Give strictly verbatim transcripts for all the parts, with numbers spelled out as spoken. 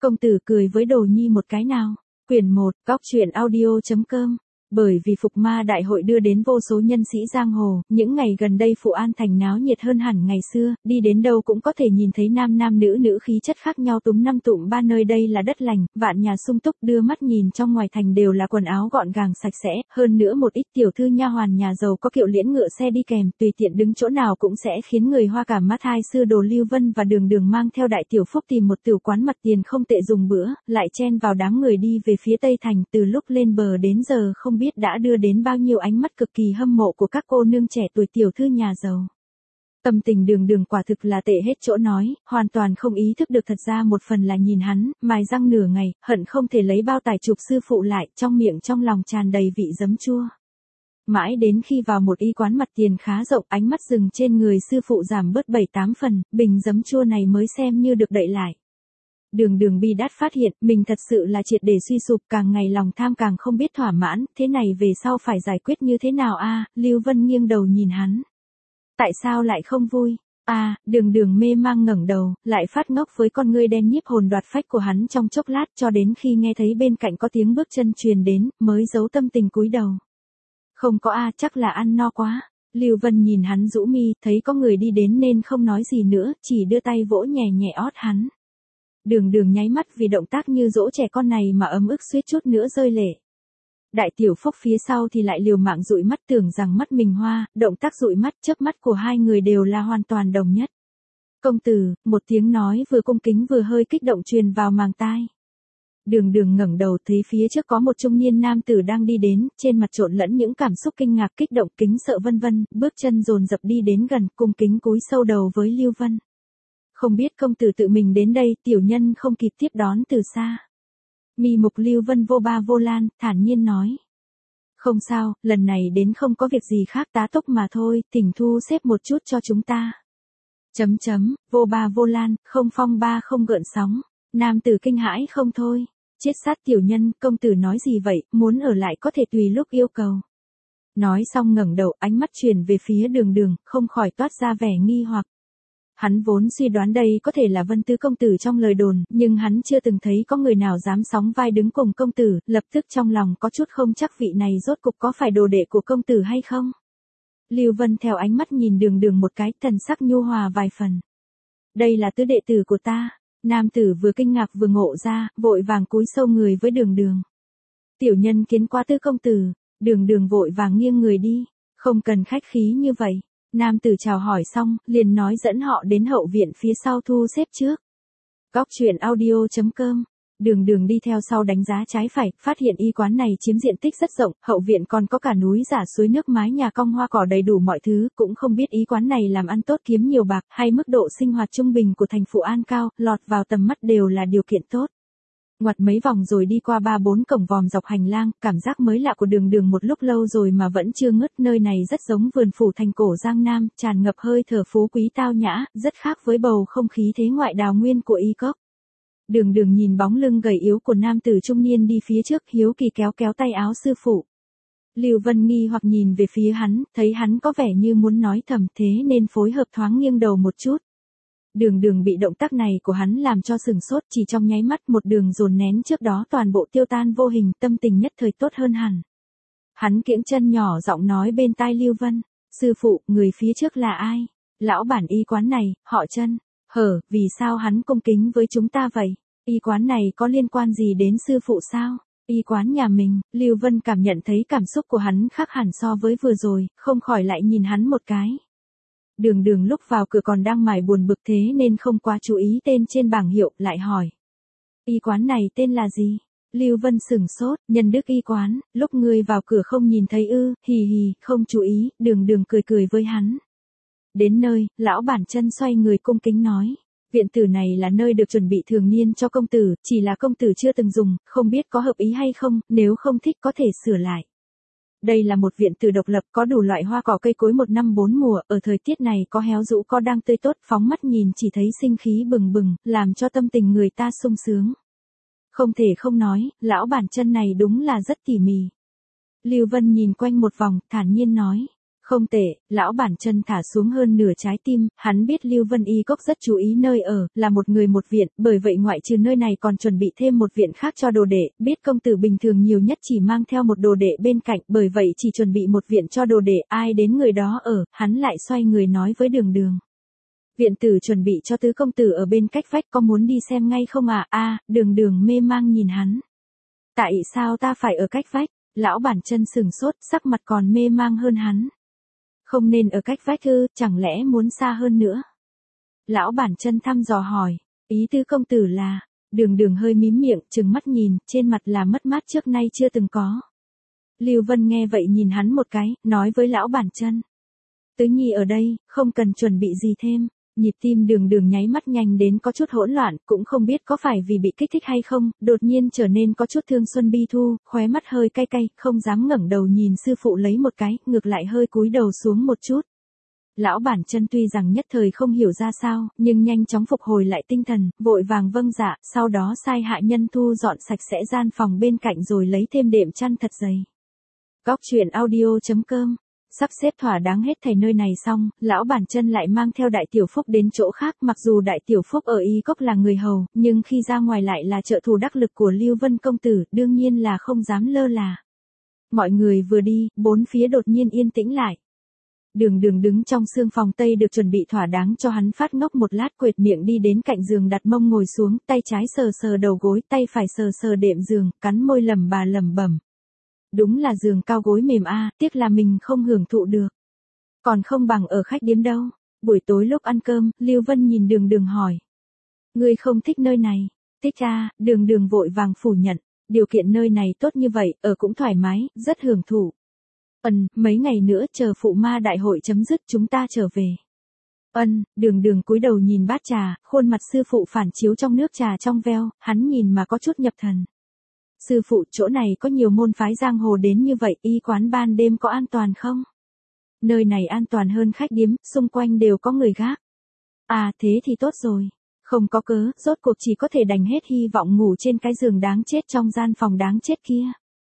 Công tử cười với Đồ Nhi một cái nào. Quyển một, góc truyện audio.com. Bởi vì Phục Ma Đại hội đưa đến vô số nhân sĩ giang hồ, những ngày gần đây Phụ An Thành náo nhiệt hơn hẳn ngày xưa, đi đến đâu cũng có thể nhìn thấy nam nam nữ nữ khí chất khác nhau túm năm tụm ba, nơi đây là đất lành, vạn nhà sung túc, đưa mắt nhìn trong ngoài thành đều là quần áo gọn gàng sạch sẽ, hơn nữa một ít tiểu thư nha hoàn nhà giàu có kiệu liễn ngựa xe đi kèm, tùy tiện đứng chỗ nào cũng sẽ khiến người hoa cả mắt. Hai sư đồ Lưu Vân và Đường Đường mang theo Đại Tiểu Phúc tìm một tiểu quán mặt tiền không tệ dùng bữa, lại chen vào đám người đi về phía Tây Thành. Từ lúc lên bờ đến giờ không biết đã đưa đến bao nhiêu ánh mắt cực kỳ hâm mộ của các cô nương trẻ tuổi tiểu thư nhà giàu. Tâm tình Đường Đường quả thực là tệ hết chỗ nói, hoàn toàn không ý thức được thật ra một phần là nhìn hắn, mài răng nửa ngày, hận không thể lấy bao tải chụp sư phụ lại, trong miệng trong lòng tràn đầy vị giấm chua. Mãi đến khi vào một y quán mặt tiền khá rộng, ánh mắt dừng trên người sư phụ giảm bớt bảy tám phần, bình giấm chua này mới xem như được đậy lại. Đường Đường bi đát phát hiện, mình thật sự là triệt để suy sụp, càng ngày lòng tham càng không biết thỏa mãn, thế này về sau phải giải quyết như thế nào a? Lưu Vân nghiêng đầu nhìn hắn. Tại sao lại không vui? A, à, Đường Đường mê mang ngẩng đầu, lại phát ngốc với con ngươi đen nhiếp hồn đoạt phách của hắn trong chốc lát, cho đến khi nghe thấy bên cạnh có tiếng bước chân truyền đến, mới giấu tâm tình cúi đầu. Không có a, à, chắc là ăn no quá. Lưu Vân nhìn hắn rũ mi, thấy có người đi đến nên không nói gì nữa, chỉ đưa tay vỗ nhẹ nhẹ ót hắn. Đường Đường nháy mắt vì động tác như dỗ trẻ con này mà ấm ức suýt chút nữa rơi lệ. Đại Tiểu Phúc phía sau thì lại liều mạng dụi mắt, tưởng rằng mắt mình hoa, động tác dụi mắt chớp mắt của hai người đều là hoàn toàn đồng nhất. Công tử, một tiếng nói vừa cung kính vừa hơi kích động truyền vào màng tai. Đường Đường ngẩng đầu thấy phía trước có một trung niên nam tử đang đi đến, trên mặt trộn lẫn những cảm xúc kinh ngạc, kích động, kính sợ vân vân, bước chân dồn dập đi đến gần, cung kính cúi sâu đầu với Lưu Vân. Không biết công tử tự mình đến đây, tiểu nhân không kịp tiếp đón từ xa. Mi mục Lưu Vân vô ba vô lan, thản nhiên nói. Không sao, lần này đến không có việc gì khác, tá túc mà thôi, thỉnh thu xếp một chút cho chúng ta. Chấm chấm, vô ba vô lan, không phong ba không gợn sóng. Nam tử kinh hãi không thôi. Chết sát tiểu nhân, công tử nói gì vậy, muốn ở lại có thể tùy lúc yêu cầu. Nói xong ngẩng đầu, ánh mắt chuyển về phía Đường Đường, không khỏi toát ra vẻ nghi hoặc. Hắn vốn suy đoán đây có thể là Vân Tứ công tử trong lời đồn, nhưng hắn chưa từng thấy có người nào dám sóng vai đứng cùng công tử, lập tức trong lòng có chút không chắc vị này rốt cục có phải đồ đệ của công tử hay không. Lưu Vân theo ánh mắt nhìn Đường Đường một cái, thần sắc nhu hòa vài phần. Đây là tứ đệ tử của ta. Nam tử vừa kinh ngạc vừa ngộ ra, vội vàng cúi sâu người với Đường Đường. Tiểu nhân kiến qua Tứ công tử. Đường Đường vội vàng nghiêng người đi. Không cần khách khí như vậy. Nam tử chào hỏi xong, liền nói dẫn họ đến hậu viện phía sau thu xếp trước. Góc truyện audio.com. Đường Đường đi theo sau đánh giá trái phải, phát hiện y quán này chiếm diện tích rất rộng, hậu viện còn có cả núi giả suối nước, mái nhà cong hoa cỏ đầy đủ mọi thứ, cũng không biết y quán này làm ăn tốt kiếm nhiều bạc, hay mức độ sinh hoạt trung bình của thành Phụ An cao, lọt vào tầm mắt đều là điều kiện tốt. Ngoặt mấy vòng rồi đi qua ba bốn cổng vòm dọc hành lang, cảm giác mới lạ của Đường Đường một lúc lâu rồi mà vẫn chưa ngớt, nơi này rất giống vườn phủ thành cổ Giang Nam, tràn ngập hơi thở phú quý tao nhã, rất khác với bầu không khí thế ngoại đào nguyên của y cốc. Đường Đường nhìn bóng lưng gầy yếu của nam tử trung niên đi phía trước, hiếu kỳ kéo kéo tay áo sư phụ. Lưu Vân nghi hoặc nhìn về phía hắn, thấy hắn có vẻ như muốn nói thầm, thế nên phối hợp thoáng nghiêng đầu một chút. Đường Đường bị động tác này của hắn làm cho sừng sốt, chỉ trong nháy mắt một đường dồn nén trước đó toàn bộ tiêu tan vô hình, tâm tình nhất thời tốt hơn hẳn. Hắn kiễng chân nhỏ giọng nói bên tai Lưu Vân, sư phụ, người phía trước là ai? Lão bản y quán này, họ Chân. Hở, vì sao hắn cung kính với chúng ta vậy? Y quán này có liên quan gì đến sư phụ sao? Y quán nhà mình. Lưu Vân cảm nhận thấy cảm xúc của hắn khác hẳn so với vừa rồi, không khỏi lại nhìn hắn một cái. Đường Đường lúc vào cửa còn đang mải buồn bực thế nên không quá chú ý tên trên bảng hiệu, lại hỏi. Y quán này tên là gì? Lưu Vân sửng sốt, Nhân Đức y quán, lúc ngươi vào cửa không nhìn thấy ư, hì hì, không chú ý, Đường Đường cười cười với hắn. Đến nơi, lão bản Chân xoay người cung kính nói. Viện tử này là nơi được chuẩn bị thường niên cho công tử, chỉ là công tử chưa từng dùng, không biết có hợp ý hay không, nếu không thích có thể sửa lại. Đây là một viện tử độc lập, có đủ loại hoa cỏ cây cối một năm bốn mùa, ở thời tiết này có héo rũ có đang tươi tốt, phóng mắt nhìn chỉ thấy sinh khí bừng bừng, làm cho tâm tình người ta sung sướng. Không thể không nói, lão bản Chân này đúng là rất tỉ mỉ. Lưu Vân nhìn quanh một vòng, thản nhiên nói. Không tệ, lão bản chân thả xuống hơn nửa trái tim, hắn biết Lưu Vân Y Cốc rất chú ý nơi ở, là một người một viện, bởi vậy ngoại trừ nơi này còn chuẩn bị thêm một viện khác cho đồ đệ, biết công tử bình thường nhiều nhất chỉ mang theo một đồ đệ bên cạnh, bởi vậy chỉ chuẩn bị một viện cho đồ đệ, ai đến người đó ở, hắn lại xoay người nói với Đường Đường. Viện tử chuẩn bị cho tứ công tử ở bên cách vách, có muốn đi xem ngay không à? A, Đường Đường mê mang nhìn hắn. Tại sao ta phải ở cách vách? Lão bản chân sừng sốt, sắc mặt còn mê mang hơn hắn. Không nên ở cách vách ư, chẳng lẽ muốn xa hơn nữa? Lão bản chân thăm dò hỏi, ý tứ công tử là, Đường Đường hơi mím miệng, trừng mắt nhìn, trên mặt là mất mát trước nay chưa từng có. Lưu Vân nghe vậy nhìn hắn một cái, nói với lão bản chân. Tứ nhi ở đây, không cần chuẩn bị gì thêm. Nhịp tim Đường Đường nháy mắt nhanh đến có chút hỗn loạn, cũng không biết có phải vì bị kích thích hay không, đột nhiên trở nên có chút thương xuân bi thu, khóe mắt hơi cay cay, không dám ngẩng đầu nhìn sư phụ lấy một cái, ngược lại hơi cúi đầu xuống một chút. Lão bản chân tuy rằng nhất thời không hiểu ra sao, nhưng nhanh chóng phục hồi lại tinh thần, vội vàng vâng dạ, sau đó sai hạ nhân thu dọn sạch sẽ gian phòng bên cạnh rồi lấy thêm đệm chăn thật dày. Góc truyện audio chấm com. Sắp xếp thỏa đáng hết thảy nơi này xong, lão bản chân lại mang theo Đại Tiểu Phúc đến chỗ khác, mặc dù Đại Tiểu Phúc ở Y Cốc là người hầu, nhưng khi ra ngoài lại là trợ thủ đắc lực của Lưu Vân công tử, đương nhiên là không dám lơ là. Mọi người vừa đi, bốn phía đột nhiên yên tĩnh lại. Đường Đường đứng trong sương phòng tây được chuẩn bị thỏa đáng cho hắn phát ngốc một lát, quệt miệng đi đến cạnh giường đặt mông ngồi xuống, tay trái sờ sờ đầu gối, tay phải sờ sờ đệm giường, cắn môi lẩm bà lẩm bẩm. Đúng là giường cao gối mềm a, tiếc là mình không hưởng thụ được. Còn không bằng ở khách điếm đâu. Buổi tối lúc ăn cơm, Lưu Vân nhìn Đường Đường hỏi. Ngươi không thích nơi này? Thích a, Đường Đường vội vàng phủ nhận. Điều kiện nơi này tốt như vậy, ở cũng thoải mái, rất hưởng thụ. Ân, mấy ngày nữa chờ phụ ma đại hội chấm dứt chúng ta trở về. Ân, Đường Đường cúi đầu nhìn bát trà, khuôn mặt sư phụ phản chiếu trong nước trà trong veo, hắn nhìn mà có chút nhập thần. Sư phụ, chỗ này có nhiều môn phái giang hồ đến như vậy, y quán ban đêm có an toàn không? Nơi này an toàn hơn khách điếm, xung quanh đều có người gác. À thế thì tốt rồi. Không có cớ, rốt cuộc chỉ có thể đành hết hy vọng ngủ trên cái giường đáng chết trong gian phòng đáng chết kia.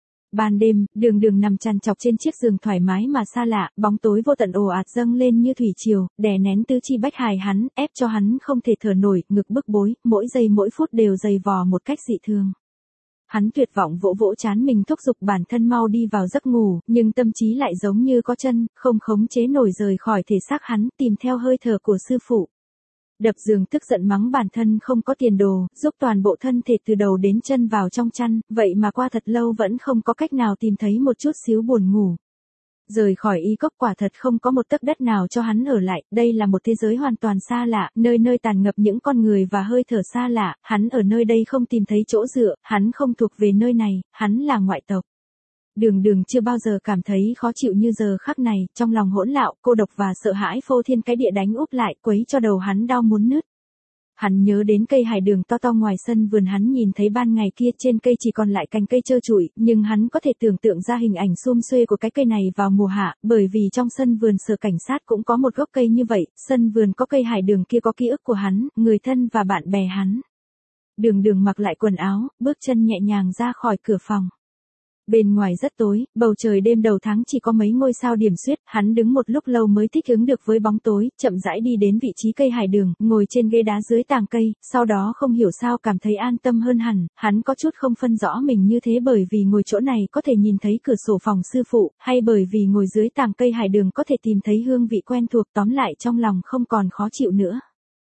Ban đêm, Đường Đường nằm chằn chọc trên chiếc giường thoải mái mà xa lạ, bóng tối vô tận ồ ạt dâng lên như thủy triều, đè nén tứ chi bách hài hắn, ép cho hắn không thể thở nổi, ngực bức bối, mỗi giây mỗi phút đều dày vò một cách dị thường. Hắn tuyệt vọng vỗ vỗ trán mình thúc giục bản thân mau đi vào giấc ngủ, nhưng tâm trí lại giống như có chân, không khống chế nổi rời khỏi thể xác hắn, tìm theo hơi thở của sư phụ. Đập giường tức giận mắng bản thân không có tiền đồ, giúp toàn bộ thân thể từ đầu đến chân vào trong chăn, vậy mà qua thật lâu vẫn không có cách nào tìm thấy một chút xíu buồn ngủ. Rời khỏi Y Cốc quả thật không có một tấc đất nào cho hắn ở lại, đây là một thế giới hoàn toàn xa lạ, nơi nơi tàn ngập những con người và hơi thở xa lạ, hắn ở nơi đây không tìm thấy chỗ dựa, hắn không thuộc về nơi này, hắn là ngoại tộc. Đường Đường chưa bao giờ cảm thấy khó chịu như giờ khắc này, trong lòng hỗn loạn, cô độc và sợ hãi phô thiên cái địa đánh úp lại, quấy cho đầu hắn đau muốn nứt. Hắn nhớ đến cây hải đường to to ngoài sân vườn hắn nhìn thấy ban ngày kia, trên cây chỉ còn lại cành cây trơ trụi, nhưng hắn có thể tưởng tượng ra hình ảnh sum xuê của cái cây này vào mùa hạ, bởi vì trong sân vườn sở cảnh sát cũng có một gốc cây như vậy, sân vườn có cây hải đường kia có ký ức của hắn, người thân và bạn bè hắn. Đường Đường mặc lại quần áo, bước chân nhẹ nhàng ra khỏi cửa phòng. Bên ngoài rất tối, bầu trời đêm đầu tháng chỉ có mấy ngôi sao điểm xuyết, hắn đứng một lúc lâu mới thích ứng được với bóng tối, chậm rãi đi đến vị trí cây hải đường, ngồi trên ghế đá dưới tàng cây, sau đó không hiểu sao cảm thấy an tâm hơn hẳn, hắn có chút không phân rõ mình như thế bởi vì ngồi chỗ này có thể nhìn thấy cửa sổ phòng sư phụ, hay bởi vì ngồi dưới tàng cây hải đường có thể tìm thấy hương vị quen thuộc, tóm lại trong lòng không còn khó chịu nữa.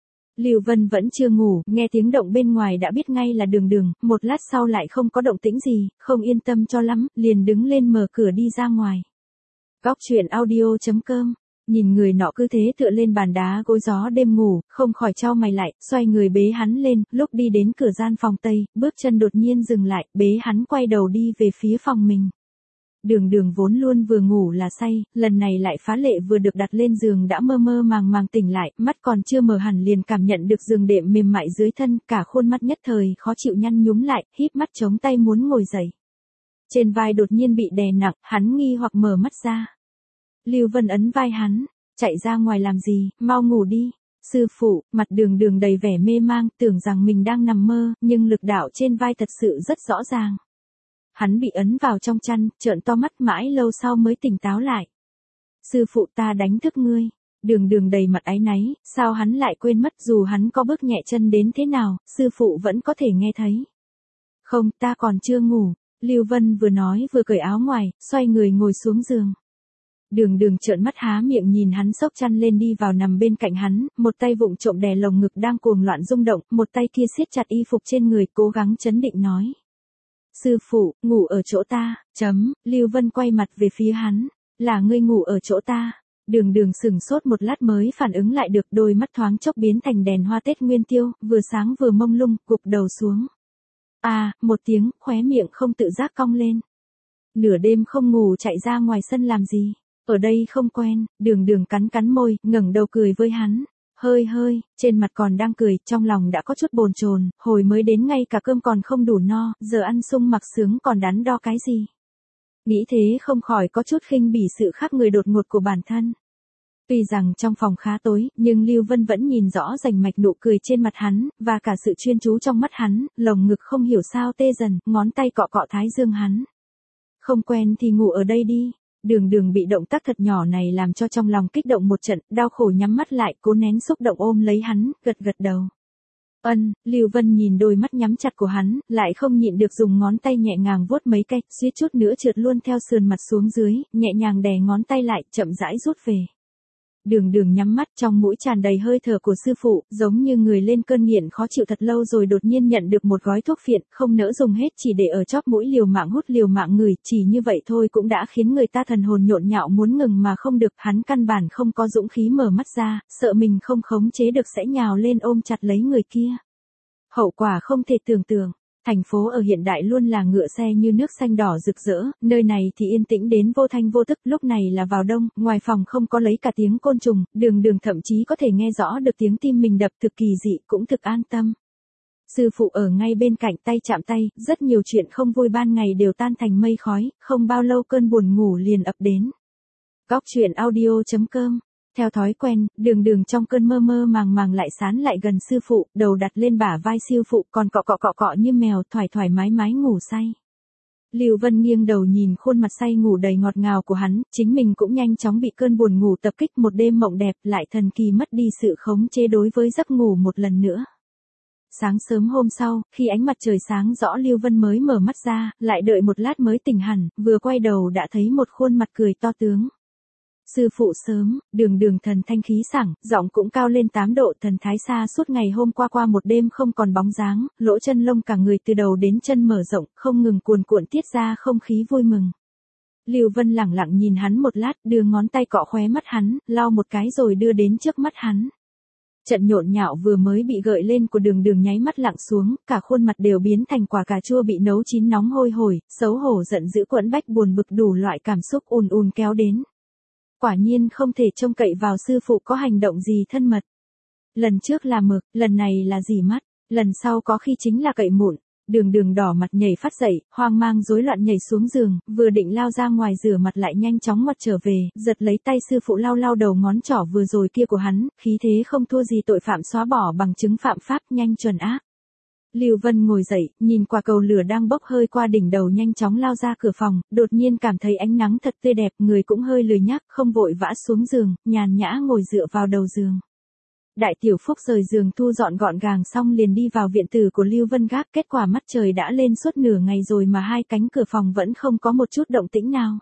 Lưu Vân vẫn chưa ngủ, nghe tiếng động bên ngoài đã biết ngay là Đường Đường, một lát sau lại không có động tĩnh gì, không yên tâm cho lắm, liền đứng lên mở cửa đi ra ngoài. Góc truyện audio chấm com, nhìn người nọ cứ thế tựa lên bàn đá gối gió đêm ngủ, không khỏi chau mày lại, xoay người bế hắn lên, lúc đi đến cửa gian phòng tây, bước chân đột nhiên dừng lại, bế hắn quay đầu đi về phía phòng mình. Đường Đường vốn luôn vừa ngủ là say, lần này lại phá lệ vừa được đặt lên giường đã mơ mơ màng màng tỉnh lại, mắt còn chưa mở hẳn liền cảm nhận được giường đệm mềm mại dưới thân, cả khuôn mặt nhất thời khó chịu nhăn nhúm lại, híp mắt chống tay muốn ngồi dậy. Trên vai đột nhiên bị đè nặng, hắn nghi hoặc mở mắt ra. Lưu Vân ấn vai hắn, chạy ra ngoài làm gì, mau ngủ đi. Sư phụ, mặt Đường Đường đầy vẻ mê mang, tưởng rằng mình đang nằm mơ, nhưng lực đạo trên vai thật sự rất rõ ràng. Hắn bị ấn vào trong chăn, trợn to mắt mãi lâu sau mới tỉnh táo lại. Sư phụ ta đánh thức ngươi. Đường đường đầy mặt áy náy, sao hắn lại quên mất dù hắn có bước nhẹ chân đến thế nào, sư phụ vẫn có thể nghe thấy. Không, ta còn chưa ngủ. Lưu Vân vừa nói vừa cởi áo ngoài, xoay người ngồi xuống giường. Đường đường trợn mắt há miệng nhìn hắn xốc chăn lên đi vào nằm bên cạnh hắn, một tay vụng trộm đè lồng ngực đang cuồng loạn rung động, một tay kia siết chặt y phục trên người, cố gắng chấn định nói. Sư phụ, ngủ ở chỗ ta, chấm, Lưu Vân quay mặt về phía hắn, là ngươi ngủ ở chỗ ta. Đường đường sừng sốt một lát mới phản ứng lại được, đôi mắt thoáng chốc biến thành đèn hoa Tết nguyên tiêu, vừa sáng vừa mông lung, gục đầu xuống. À, một tiếng, khóe miệng không tự giác cong lên. Nửa đêm không ngủ chạy ra ngoài sân làm gì? Ở đây không quen. Đường đường cắn cắn môi, ngẩng đầu cười với hắn. Hơi hơi, trên mặt còn đang cười, trong lòng đã có chút bồn chồn, hồi mới đến ngay cả cơm còn không đủ no, giờ ăn sung mặc sướng còn đắn đo cái gì. Nghĩ thế không khỏi có chút khinh bỉ sự khác người đột ngột của bản thân. Tuy rằng trong phòng khá tối, nhưng Lưu Vân vẫn nhìn rõ rành mạch nụ cười trên mặt hắn, và cả sự chuyên chú trong mắt hắn, lồng ngực không hiểu sao tê dần, ngón tay cọ cọ thái dương hắn. Không quen thì ngủ ở đây đi. Đường đường bị động tác thật nhỏ này làm cho trong lòng kích động một trận, đau khổ nhắm mắt lại, cố nén xúc động ôm lấy hắn, gật gật đầu. Ân, Lưu Vân nhìn đôi mắt nhắm chặt của hắn, lại không nhịn được dùng ngón tay nhẹ nhàng vuốt mấy cái, suýt chút nữa trượt luôn theo sườn mặt xuống dưới, nhẹ nhàng đè ngón tay lại, chậm rãi rút về. Đường đường nhắm mắt, trong mũi tràn đầy hơi thở của sư phụ, giống như người lên cơn nghiện khó chịu thật lâu rồi đột nhiên nhận được một gói thuốc phiện, không nỡ dùng hết chỉ để ở chóp mũi liều mạng hút liều mạng ngửi, chỉ như vậy thôi cũng đã khiến người ta thần hồn nhộn nhạo muốn ngừng mà không được, hắn căn bản không có dũng khí mở mắt ra, sợ mình không khống chế được sẽ nhào lên ôm chặt lấy người kia. Hậu quả không thể tưởng tượng. Thành phố ở hiện đại luôn là ngựa xe như nước xanh đỏ rực rỡ, nơi này thì yên tĩnh đến vô thanh vô tức, lúc này là vào đông, ngoài phòng không có lấy cả tiếng côn trùng, đường đường thậm chí có thể nghe rõ được tiếng tim mình đập, thực kỳ dị, cũng thực an tâm. Sư phụ ở ngay bên cạnh, tay chạm tay, rất nhiều chuyện không vui ban ngày đều tan thành mây khói, không bao lâu cơn buồn ngủ liền ập đến. Góc truyện audio chấm com. Theo thói quen, đường đường trong cơn mơ mơ màng màng lại sán lại gần sư phụ, đầu đặt lên bả vai sư phụ, còn cọ cọ cọ cọ như mèo, thoải thoải mái mái ngủ say. Lưu Vân nghiêng đầu nhìn khuôn mặt say ngủ đầy ngọt ngào của hắn, chính mình cũng nhanh chóng bị cơn buồn ngủ tập kích, một đêm mộng đẹp, lại thần kỳ mất đi sự khống chế đối với giấc ngủ một lần nữa. Sáng sớm hôm sau, khi ánh mặt trời sáng rõ Lưu Vân mới mở mắt ra, lại đợi một lát mới tỉnh hẳn, vừa quay đầu đã thấy một khuôn mặt cười to tướng. Sư phụ sớm, đường đường thần thanh khí sảng, giọng cũng cao lên tám độ, thần thái xa suốt ngày hôm qua qua một đêm không còn bóng dáng, lỗ chân lông cả người từ đầu đến chân mở rộng, không ngừng cuồn cuộn tiết ra không khí vui mừng. Lưu Vân lẳng lặng nhìn hắn một lát, đưa ngón tay cọ khóe mắt hắn, lau một cái rồi đưa đến trước mắt hắn. Trận nhộn nhạo vừa mới bị gợi lên của đường đường nháy mắt lặng xuống, cả khuôn mặt đều biến thành quả cà chua bị nấu chín nóng hôi hổi, xấu hổ giận dữ quẫn bách buồn bực đủ loại cảm xúc ùn ùn kéo đến. Quả nhiên không thể trông cậy vào sư phụ có hành động gì thân mật. Lần trước là mực, lần này là dì mắt, lần sau có khi chính là cậy mụn. Đường đường đỏ mặt nhảy phát dậy, hoang mang rối loạn nhảy xuống giường, vừa định lao ra ngoài rửa mặt lại nhanh chóng ngoặt trở về, giật lấy tay sư phụ lau lau đầu ngón trỏ vừa rồi kia của hắn, khí thế không thua gì tội phạm xóa bỏ bằng chứng phạm pháp, nhanh chuẩn ác. Lưu Vân ngồi dậy, nhìn quả cầu lửa đang bốc hơi qua đỉnh đầu nhanh chóng lao ra cửa phòng, đột nhiên cảm thấy ánh nắng thật tươi đẹp, người cũng hơi lười nhác, không vội vã xuống giường, nhàn nhã ngồi dựa vào đầu giường. Đại Tiểu Phúc rời giường thu dọn gọn gàng xong liền đi vào viện tử của Lưu Vân gác, kết quả mắt trời đã lên suốt nửa ngày rồi mà hai cánh cửa phòng vẫn không có một chút động tĩnh nào.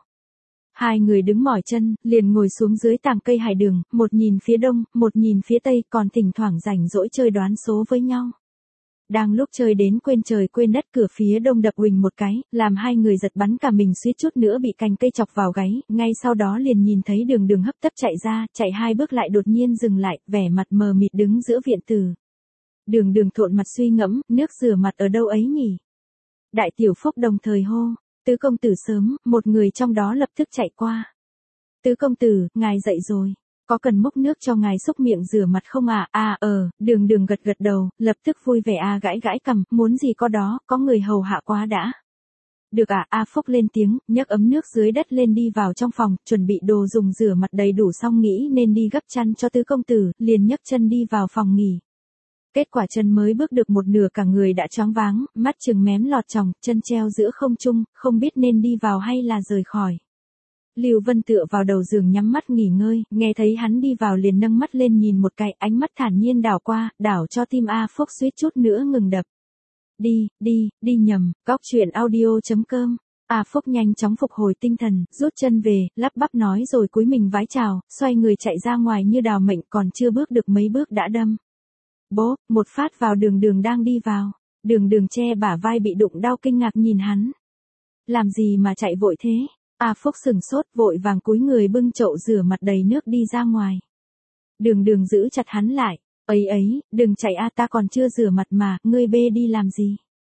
Hai người đứng mỏi chân, liền ngồi xuống dưới tàng cây hải đường, một nhìn phía đông, một nhìn phía tây, còn thỉnh thoảng rảnh rỗi chơi đoán số với nhau. Đang lúc chơi đến quên trời quên đất, cửa phía đông đập huỳnh một cái, làm hai người giật bắn cả mình, suýt chút nữa bị cành cây chọc vào gáy, ngay sau đó liền nhìn thấy đường đường hấp tấp chạy ra, chạy hai bước lại đột nhiên dừng lại, vẻ mặt mờ mịt đứng giữa viện tử. Đường đường thộn mặt suy ngẫm, nước rửa mặt ở đâu ấy nhỉ? Đại Tiểu Phúc đồng thời hô, tứ công tử sớm, một người trong đó lập tức chạy qua. Tứ công tử, ngài dậy rồi. Có cần múc nước cho ngài xúc miệng rửa mặt không à? À ờ, đường đường gật gật đầu, lập tức vui vẻ à gãi gãi cằm, muốn gì có đó, có người hầu hạ quá đã. Được à, A Phúc lên tiếng, nhấc ấm nước dưới đất lên đi vào trong phòng, chuẩn bị đồ dùng rửa mặt đầy đủ xong nghĩ nên đi gấp chăn cho tứ công tử, liền nhấc chân đi vào phòng nghỉ. Kết quả chân mới bước được một nửa cả người đã choáng váng, mắt trừng mém lọt tròng, chân treo giữa không trung, không biết nên đi vào hay là rời khỏi. Lưu Vân tựa vào đầu giường nhắm mắt nghỉ ngơi, nghe thấy hắn đi vào liền nâng mắt lên nhìn một cái, ánh mắt thản nhiên đảo qua, đảo cho tim A Phúc suýt chút nữa ngừng đập. Đi, đi, đi nhầm, góc chuyện audio.com. A Phúc nhanh chóng phục hồi tinh thần, rút chân về, lắp bắp nói rồi cúi mình vái chào, xoay người chạy ra ngoài như đào mệnh, còn chưa bước được mấy bước đã đâm. Bố, một phát vào Đường Đường đang đi vào. Đường Đường che bả vai bị đụng đau kinh ngạc nhìn hắn. Làm gì mà chạy vội thế? A Phúc sừng sốt vội vàng cúi người bưng chậu rửa mặt đầy nước đi ra ngoài. Đường Đường giữ chặt hắn lại. Ấy ấy, đừng chạy a, ta còn chưa rửa mặt mà, ngươi bê đi làm gì?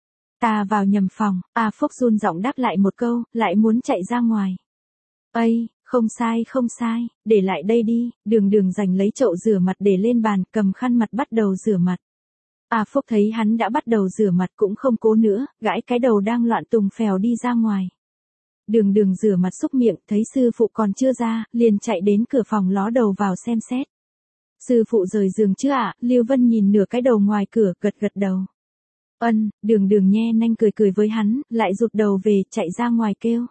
Ta vào nhầm phòng. A Phúc run giọng đáp lại một câu, lại muốn chạy ra ngoài. Ây, không sai không sai, để lại đây đi. Đường Đường giành lấy chậu rửa mặt để lên bàn, cầm khăn mặt bắt đầu rửa mặt. A Phúc thấy hắn đã bắt đầu rửa mặt cũng không cố nữa, gãi cái đầu đang loạn tùng phèo đi ra ngoài. Đường Đường rửa mặt xúc miệng, thấy sư phụ còn chưa ra, liền chạy đến cửa phòng ló đầu vào xem xét. Sư phụ rời giường chưa ạ? Lưu Vân nhìn nửa cái đầu ngoài cửa, gật gật đầu. Ân, Đường Đường nhe nanh cười cười với hắn, lại rụt đầu về, chạy ra ngoài kêu.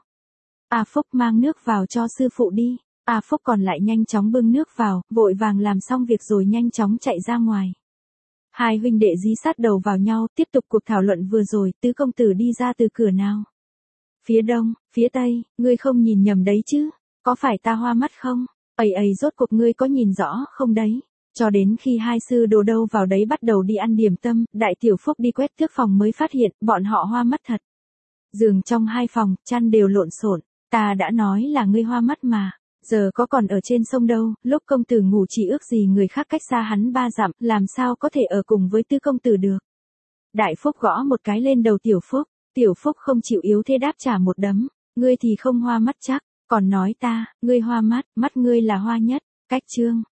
A Phúc mang nước vào cho sư phụ đi. A Phúc còn lại nhanh chóng bưng nước vào, vội vàng làm xong việc rồi nhanh chóng chạy ra ngoài. Hai huynh đệ dí sát đầu vào nhau, tiếp tục cuộc thảo luận vừa rồi, tứ công tử đi ra từ cửa nào? Phía đông, phía tây, ngươi không nhìn nhầm đấy chứ? Có phải ta hoa mắt không? Ây ây, rốt cuộc ngươi có nhìn rõ không đấy? Cho đến khi hai sư đồ đâu vào đấy bắt đầu đi ăn điểm tâm, Đại Tiểu Phúc đi quét tước phòng mới phát hiện, bọn họ hoa mắt thật. Giường trong hai phòng, chăn đều lộn xộn. Ta đã nói là ngươi hoa mắt mà. Giờ có còn ở trên sông đâu, lúc công tử ngủ chỉ ước gì người khác cách xa hắn ba dặm, làm sao có thể ở cùng với tư công tử được. Đại Phúc gõ một cái lên đầu Tiểu Phúc, Tiểu Phúc không chịu yếu thế đáp trả một đấm, ngươi thì không hoa mắt chắc, còn nói ta, ngươi hoa mắt, mắt ngươi là hoa nhất, cách chương.